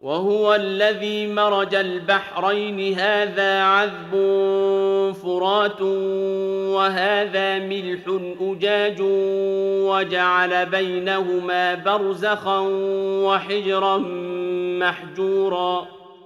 وهو الذي مرج البحرين هذا عذب فرات وهذا ملح أجاج وجعل بينهما برزخا وحجرا محجورا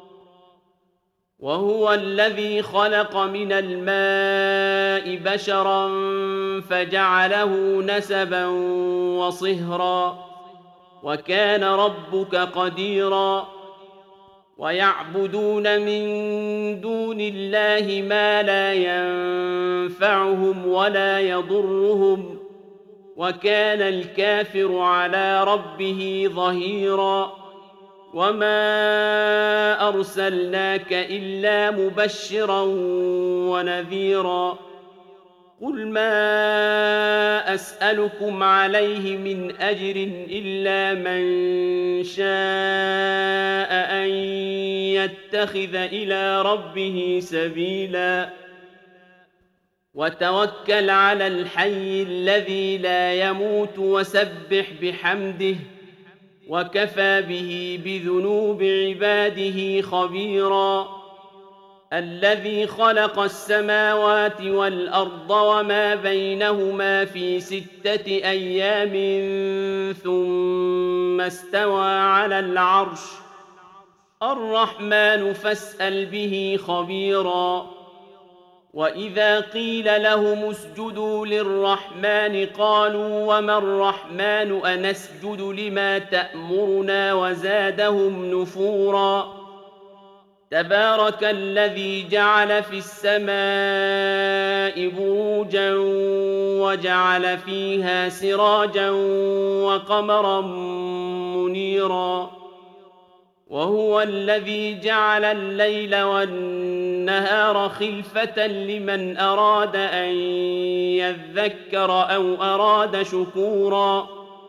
وهو الذي خلق من الماء بشرا فجعله نسبا وصهرا وكان ربك قديرا ويعبدون من دون الله ما لا ينفعهم ولا يضرهم وكان الكافر على ربه ظهيرا وما أرسلناك إلا مبشرا ونذيرا قل ما أسألكم عليه من أجر إلا من شاء أن يتخذ إلى ربه سبيلا وتوكل على الحي الذي لا يموت وسبح بحمده وكفى به بذنوب عباده خبيرا الذي خلق السماوات والأرض وما بينهما في 6 أيام ثم استوى على العرش الرحمن فاسأل به خبيرا وإذا قيل لهم اسجدوا للرحمن قالوا وما الرحمن أنسجد لما تأمرنا وزادهم نفورا تبارك الذي جعل في السماء بروجا وجعل فيها سراجا وقمرا منيرا وهو الذي جعل الليل والنهار خلفة لمن أراد أن يذكر أو أراد شكورا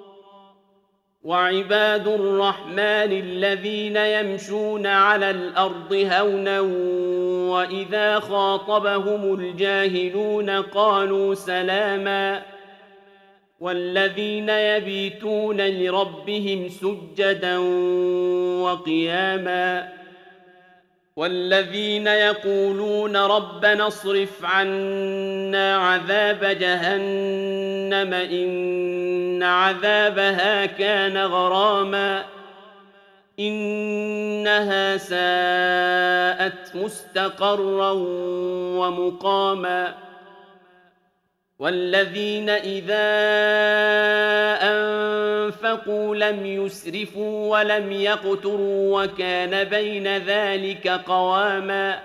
وعباد الرحمن الذين يمشون على الأرض هونا وإذا خاطبهم الجاهلون قالوا سلاما والذين يبيتون لربهم سجدا وقياما والذين يقولون ربنا اصرف عنا عذاب جهنم إن عذابها كان غراما إنها ساءت مستقرا ومقاما والذين إذا أنفقوا لم يسرفوا ولم يقتروا وكان بين ذلك قواما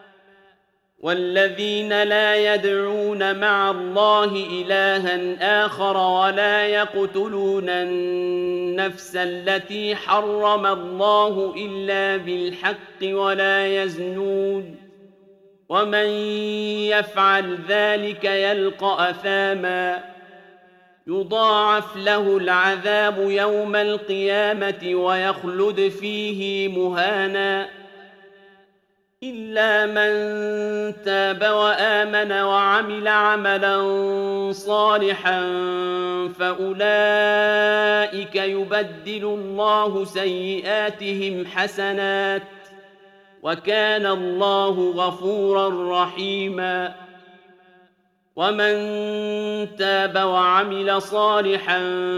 والذين لا يدعون مع الله إلها آخر ولا يقتلون النفس التي حرم الله إلا بالحق ولا يزنون ومن يفعل ذلك يلقى أثاما يضاعف له العذاب يوم القيامة ويخلد فيه مهانا إلا من تاب وآمن وعمل عملا صالحا فأولئك يبدل الله سيئاتهم حسنات وكان الله غفورا رحيما ومن تاب وعمل صالحا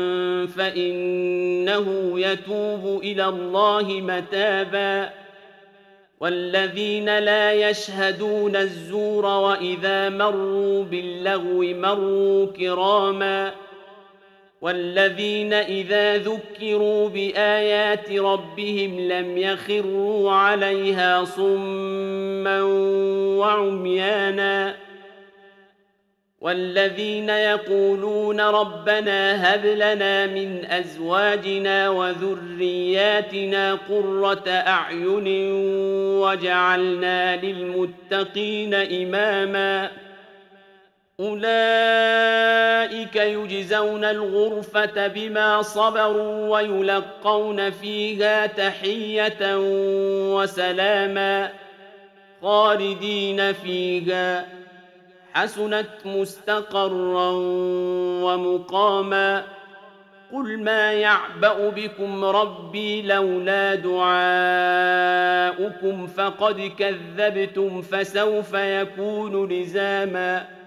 فإنه يتوب إلى الله متابا والذين لا يشهدون الزور وإذا مروا باللغو مروا كراما والذين إذا ذكروا بآيات ربهم لم يخروا عليها صما وعميانا والذين يقولون ربنا هب لنا من أزواجنا وذرياتنا قرة أعين وجعلنا للمتقين إماما أولئك يجزون الغرفة بما صبروا ويلقون فيها تحية وسلاما خالدين فيها حسنت مستقرا ومقاما قل ما يعبأ بكم ربي لولا دعاؤكم فقد كذبتم فسوف يكون لزاما